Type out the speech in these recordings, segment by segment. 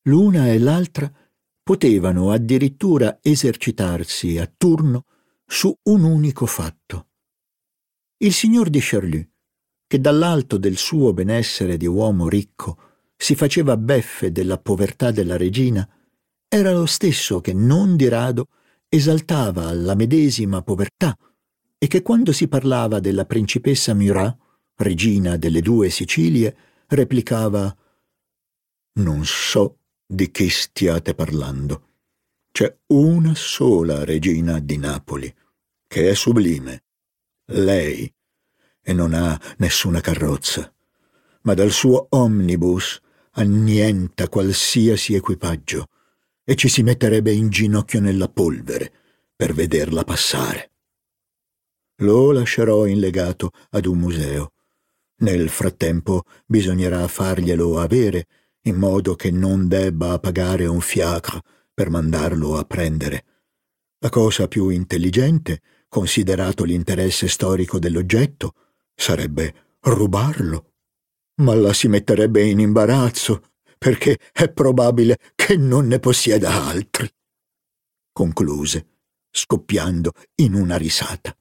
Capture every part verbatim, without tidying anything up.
L'una e l'altra potevano addirittura esercitarsi a turno su un unico fatto. Il signor de Charlus, che dall'alto del suo benessere di uomo ricco si faceva beffe della povertà della regina, era lo stesso che non di rado esaltava la medesima povertà e che quando si parlava della principessa Murat, regina delle due Sicilie, replicava: «Non so di chi stiate parlando. C'è una sola regina di Napoli, che è sublime, lei, e non ha nessuna carrozza, ma dal suo omnibus annienta qualsiasi equipaggio e ci si metterebbe in ginocchio nella polvere per vederla passare. Lo lascerò in legato ad un museo. Nel frattempo bisognerà farglielo avere, in modo che non debba pagare un fiacre per mandarlo a prendere. La cosa più intelligente, considerato l'interesse storico dell'oggetto, sarebbe rubarlo, ma la si metterebbe in imbarazzo, perché è probabile che non ne possieda altri», concluse, scoppiando in una risata.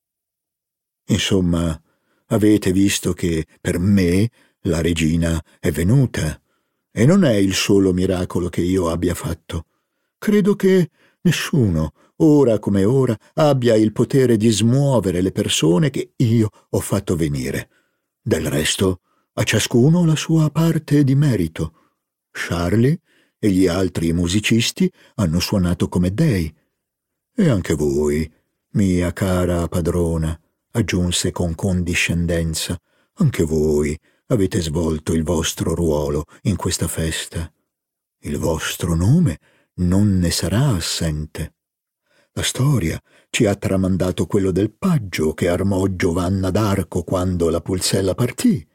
«Insomma, avete visto che per me la regina è venuta, e non è il solo miracolo che io abbia fatto. Credo che nessuno, ora come ora, abbia il potere di smuovere le persone che io ho fatto venire. Del resto, a ciascuno la sua parte di merito. Charlie e gli altri musicisti hanno suonato come dei. E anche voi, mia cara padrona», aggiunse con condiscendenza, «anche voi avete svolto il vostro ruolo in questa festa. Il vostro nome non ne sarà assente. La storia ci ha tramandato quello del paggio che armò Giovanna d'Arco quando la Pulzella partì.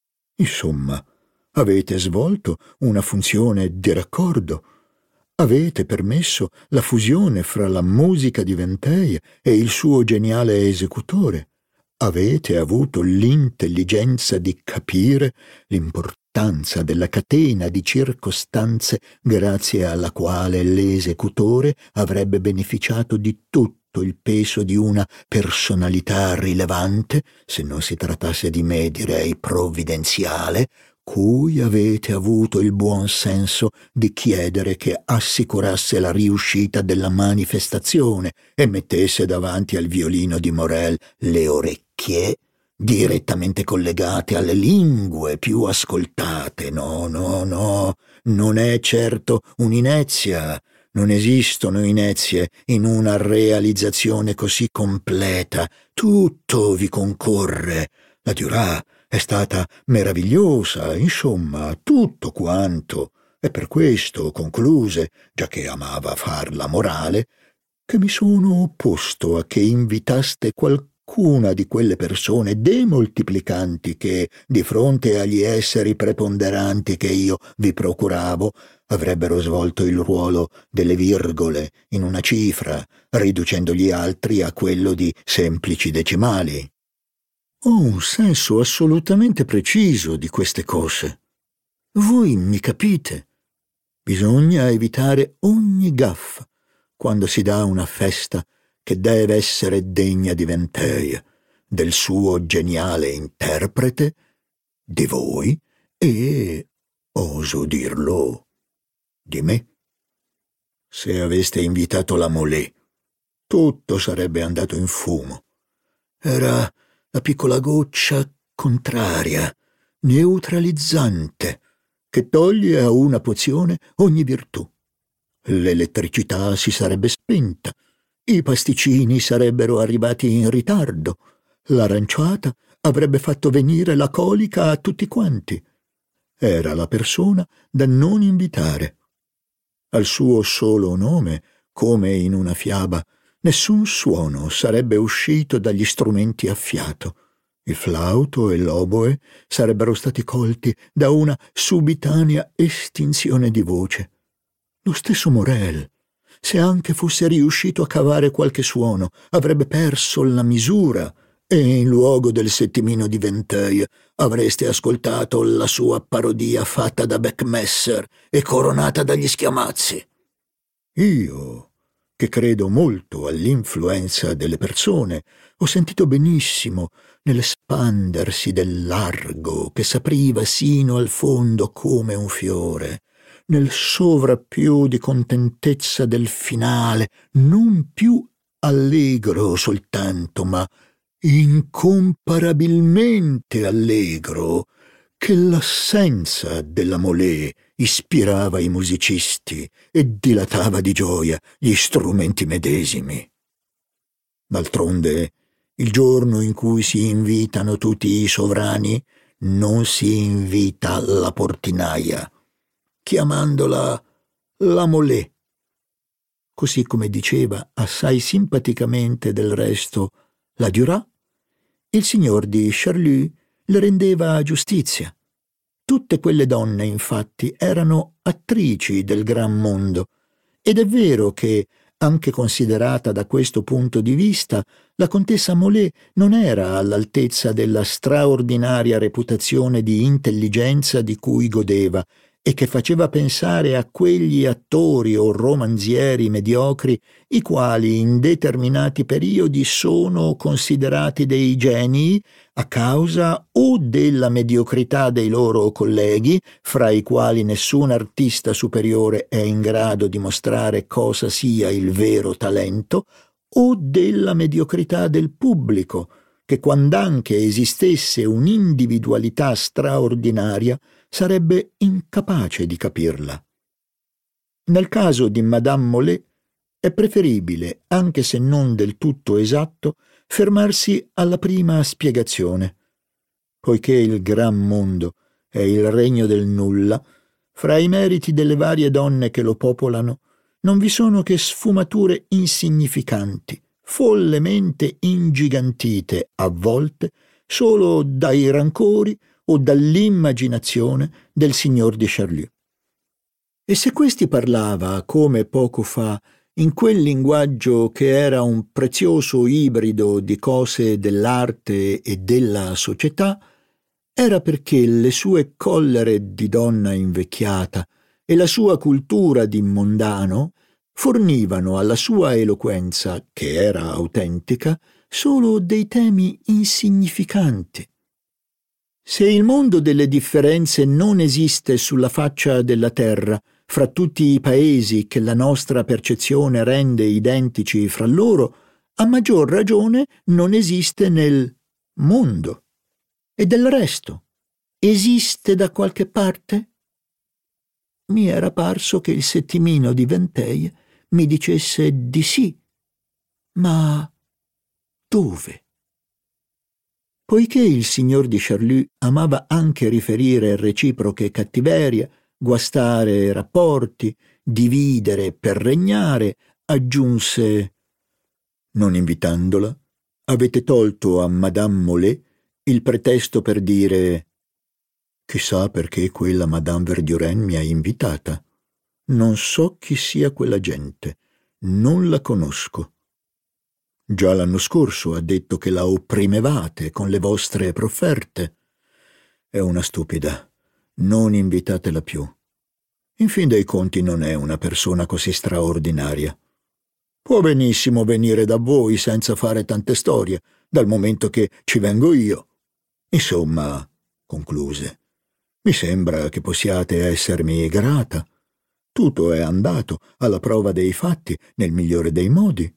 Insomma, avete svolto una funzione di raccordo. Avete permesso la fusione fra la musica di Vinteuil e il suo geniale esecutore. Avete avuto l'intelligenza di capire l'importanza della catena di circostanze grazie alla quale l'esecutore avrebbe beneficiato di tutto il peso di una personalità rilevante, se non si trattasse di me direi provvidenziale, cui avete avuto il buon senso di chiedere che assicurasse la riuscita della manifestazione e mettesse davanti al violino di Morel le orecchie direttamente collegate alle lingue più ascoltate. No, no, no, non è certo un'inezia. Non esistono inezie in una realizzazione così completa. Tutto vi concorre. La Duras è stata meravigliosa, insomma, tutto quanto. E per questo concluse, già che amava far la morale, che mi sono opposto a che invitaste qualcuna di quelle persone demoltiplicanti che, di fronte agli esseri preponderanti che io vi procuravo, avrebbero svolto il ruolo delle virgole in una cifra, riducendo gli altri a quello di semplici decimali. Ho un senso assolutamente preciso di queste cose. Voi mi capite? Bisogna evitare ogni gaffa quando si dà una festa che deve essere degna di Vinteuil, del suo geniale interprete, di voi e, oso dirlo, di me. Se aveste invitato la Molé, tutto sarebbe andato in fumo. Era la piccola goccia contraria, neutralizzante, che toglie a una pozione ogni virtù. L'elettricità si sarebbe spenta, i pasticcini sarebbero arrivati in ritardo, l'aranciata avrebbe fatto venire la colica a tutti quanti. Era la persona da non invitare. Al suo solo nome, come in una fiaba, nessun suono sarebbe uscito dagli strumenti a fiato. Il flauto e l'oboe sarebbero stati colti da una subitanea estinzione di voce. Lo stesso Morel, se anche fosse riuscito a cavare qualche suono, avrebbe perso la misura e in luogo del settimino di Vinteuil avreste ascoltato la sua parodia fatta da Beckmesser e coronata dagli schiamazzi. Io, che credo molto all'influenza delle persone, ho sentito benissimo nell'espandersi del largo che s'apriva sino al fondo come un fiore, nel sovrappiù di contentezza del finale, non più allegro soltanto, ma incomparabilmente allegro, che l'assenza della Molé ispirava i musicisti e dilatava di gioia gli strumenti medesimi. D'altronde, il giorno in cui si invitano tutti i sovrani, non si invita la portinaia, chiamandola la Molé, così come diceva assai simpaticamente del resto la Duras. Il signor di Charlus le rendeva giustizia. Tutte quelle donne, infatti, erano attrici del gran mondo, ed è vero che, anche considerata da questo punto di vista, la contessa Molé non era all'altezza della straordinaria reputazione di intelligenza di cui godeva e che faceva pensare a quegli attori o romanzieri mediocri i quali in determinati periodi sono considerati dei genii a causa o della mediocrità dei loro colleghi, fra i quali nessun artista superiore è in grado di mostrare cosa sia il vero talento, o della mediocrità del pubblico, che quand'anche esistesse un'individualità straordinaria sarebbe incapace di capirla. Nel caso di Madame Molé è preferibile, anche se non del tutto esatto, fermarsi alla prima spiegazione. Poiché il gran mondo è il regno del nulla, fra i meriti delle varie donne che lo popolano non vi sono che sfumature insignificanti, follemente ingigantite a volte solo dai rancori o dall'immaginazione del signor di Charlus. E se questi parlava, come poco fa, in quel linguaggio che era un prezioso ibrido di cose dell'arte e della società, era perché le sue collere di donna invecchiata e la sua cultura di mondano fornivano alla sua eloquenza, che era autentica, solo dei temi insignificanti. Se il mondo delle differenze non esiste sulla faccia della terra, fra tutti i paesi che la nostra percezione rende identici fra loro, a maggior ragione non esiste nel mondo. E del resto, esiste da qualche parte? Mi era parso che il settimino di Vinteuil mi dicesse di sì, ma dove? Poiché il signor di Charlus amava anche riferire reciproche cattiverie, guastare rapporti, dividere per regnare, aggiunse: non invitandola, avete tolto a Madame Molé il pretesto per dire: chissà perché quella Madame Verdurin mi ha invitata. Non so chi sia quella gente, non la conosco. Già l'anno scorso ha detto che la opprimevate con le vostre profferte. È una stupida. Non invitatela più. In fin dei conti non è una persona così straordinaria. Può benissimo venire da voi senza fare tante storie, dal momento che ci vengo io. Insomma, concluse, mi sembra che possiate essermi grata. Tutto è andato alla prova dei fatti nel migliore dei modi.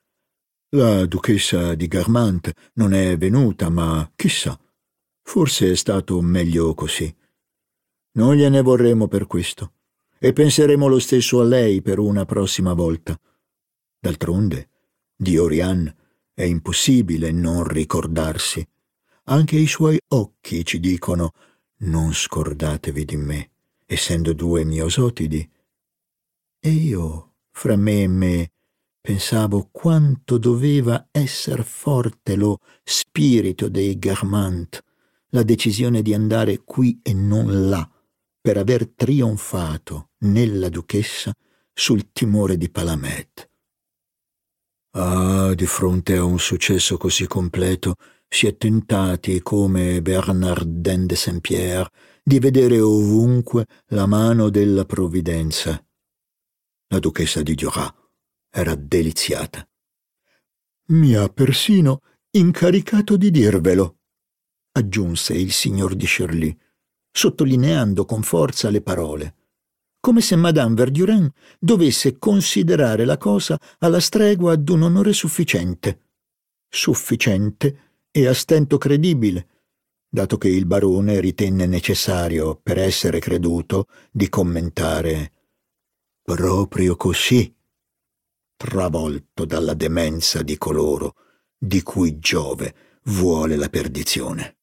La duchessa di Guermantes non è venuta, ma chissà, forse è stato meglio così. Non gliene vorremmo per questo, e penseremo lo stesso a lei per una prossima volta. D'altronde, di Oriane è impossibile non ricordarsi. Anche i suoi occhi ci dicono: non scordatevi di me, essendo due miosotidi. E io, fra me e me, pensavo quanto doveva esser forte lo spirito dei Guermantes, la decisione di andare qui e non là, per aver trionfato nella duchessa sul timore di Palamède. Ah, di fronte a un successo così completo, si è tentati, come Bernardin de Saint-Pierre, di vedere ovunque la mano della provvidenza. La duchessa di Duras era deliziata. «Mi ha persino incaricato di dirvelo», aggiunse il signor di Shirley, sottolineando con forza le parole, come se Madame Verdurin dovesse considerare la cosa alla stregua d'un onore sufficiente. Sufficiente e a stento credibile, dato che il barone ritenne necessario, per essere creduto, di commentare «proprio così», travolto dalla demenza di coloro di cui Giove vuole la perdizione.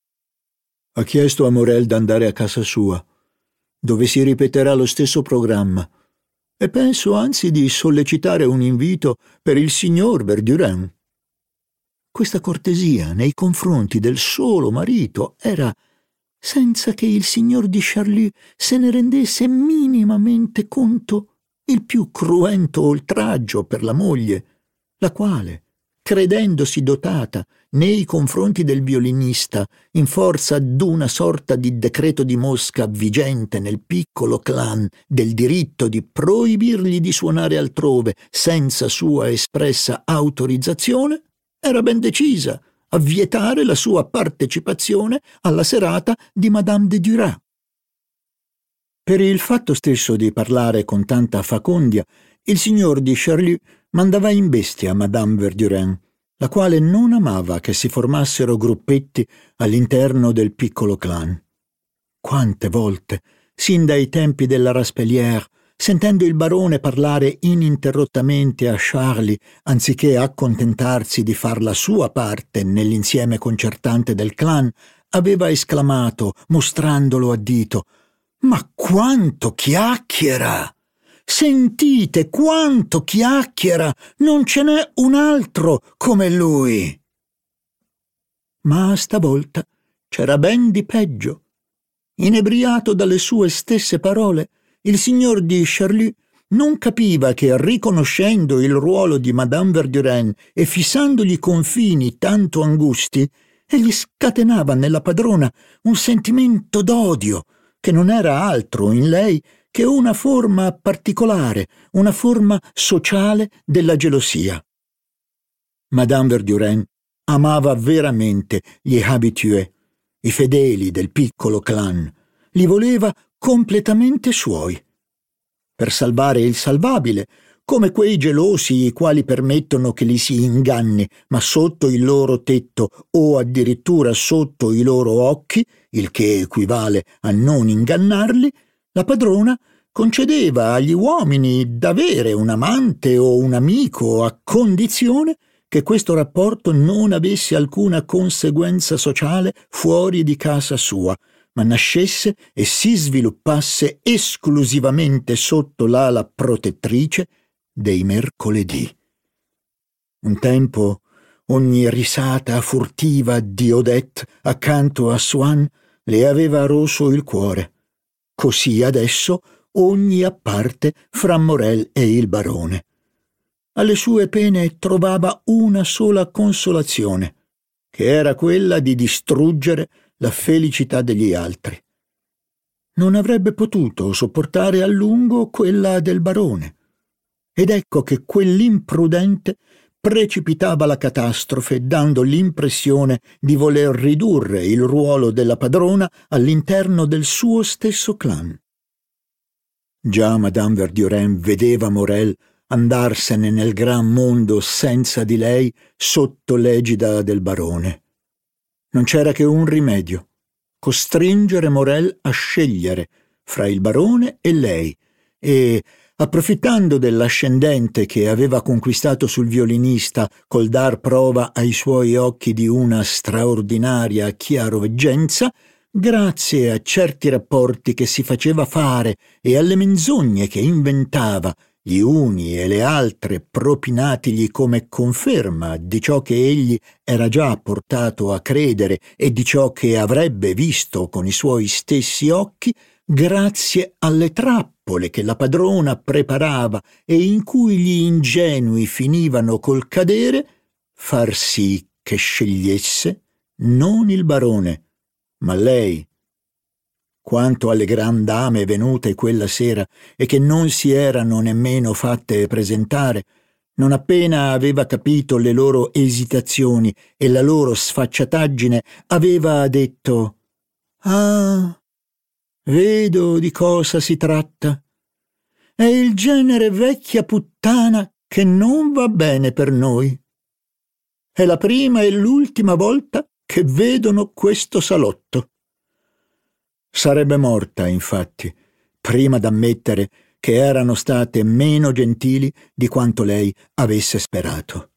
Ha chiesto a Morel d'andare a casa sua, dove si ripeterà lo stesso programma, e penso anzi di sollecitare un invito per il signor Verdurin. Questa cortesia nei confronti del solo marito era senza che il signor di Charlie se ne rendesse minimamente conto il più cruento oltraggio per la moglie, la quale, credendosi dotata nei confronti del violinista in forza d'una sorta di decreto di Mosca vigente nel piccolo clan del diritto di proibirgli di suonare altrove senza sua espressa autorizzazione, era ben decisa a vietare la sua partecipazione alla serata di Madame de Duras. Per il fatto stesso di parlare con tanta facondia, il signor di Charlie mandava in bestia Madame Verdurin, la quale non amava che si formassero gruppetti all'interno del piccolo clan. Quante volte, sin dai tempi della Raspellière, sentendo il barone parlare ininterrottamente a Charlie, anziché accontentarsi di far la sua parte nell'insieme concertante del clan, aveva esclamato, mostrandolo a dito: «Ma quanto chiacchiera! Sentite quanto chiacchiera! Non ce n'è un altro come lui!» Ma stavolta c'era ben di peggio. Inebriato dalle sue stesse parole, il signor di Charlie non capiva che, riconoscendo il ruolo di Madame Verdurin e fissandogli confini tanto angusti, egli scatenava nella padrona un sentimento d'odio che non era altro in lei che una forma particolare, una forma sociale della gelosia. Madame Verdurin amava veramente gli habitués, i fedeli del piccolo clan, li voleva completamente suoi. Per salvare il salvabile, come quei gelosi i quali permettono che li si inganni, ma sotto il loro tetto o addirittura sotto i loro occhi, il che equivale a non ingannarli, la padrona concedeva agli uomini d'avere un amante o un amico a condizione che questo rapporto non avesse alcuna conseguenza sociale fuori di casa sua, ma nascesse e si sviluppasse esclusivamente sotto l'ala protettrice dei mercoledì. Un tempo ogni risata furtiva di Odette accanto a Swann le aveva roso il cuore. Così adesso ogni apparte fra Morel e il barone. Alle sue pene trovava una sola consolazione, che era quella di distruggere la felicità degli altri. Non avrebbe potuto sopportare a lungo quella del barone, ed ecco che quell'imprudente precipitava la catastrofe, dando l'impressione di voler ridurre il ruolo della padrona all'interno del suo stesso clan. Già Madame Verdurin vedeva Morel andarsene nel gran mondo senza di lei sotto l'egida del barone. Non c'era che un rimedio: costringere Morel a scegliere fra il barone e lei e, approfittando dell'ascendente che aveva conquistato sul violinista col dar prova ai suoi occhi di una straordinaria chiaroveggenza, grazie a certi rapporti che si faceva fare e alle menzogne che inventava, gli uni e le altre propinatigli come conferma di ciò che egli era già portato a credere e di ciò che avrebbe visto con i suoi stessi occhi, grazie alle trappole che la padrona preparava e in cui gli ingenui finivano col cadere, far sì che scegliesse non il barone, ma lei. Quanto alle gran dame venute quella sera e che non si erano nemmeno fatte presentare, non appena aveva capito le loro esitazioni e la loro sfacciataggine, aveva detto: «Ah, vedo di cosa si tratta. È il genere vecchia puttana che non va bene per noi. È la prima e l'ultima volta che vedono questo salotto». Sarebbe morta, infatti, prima d'ammettere che erano state meno gentili di quanto lei avesse sperato.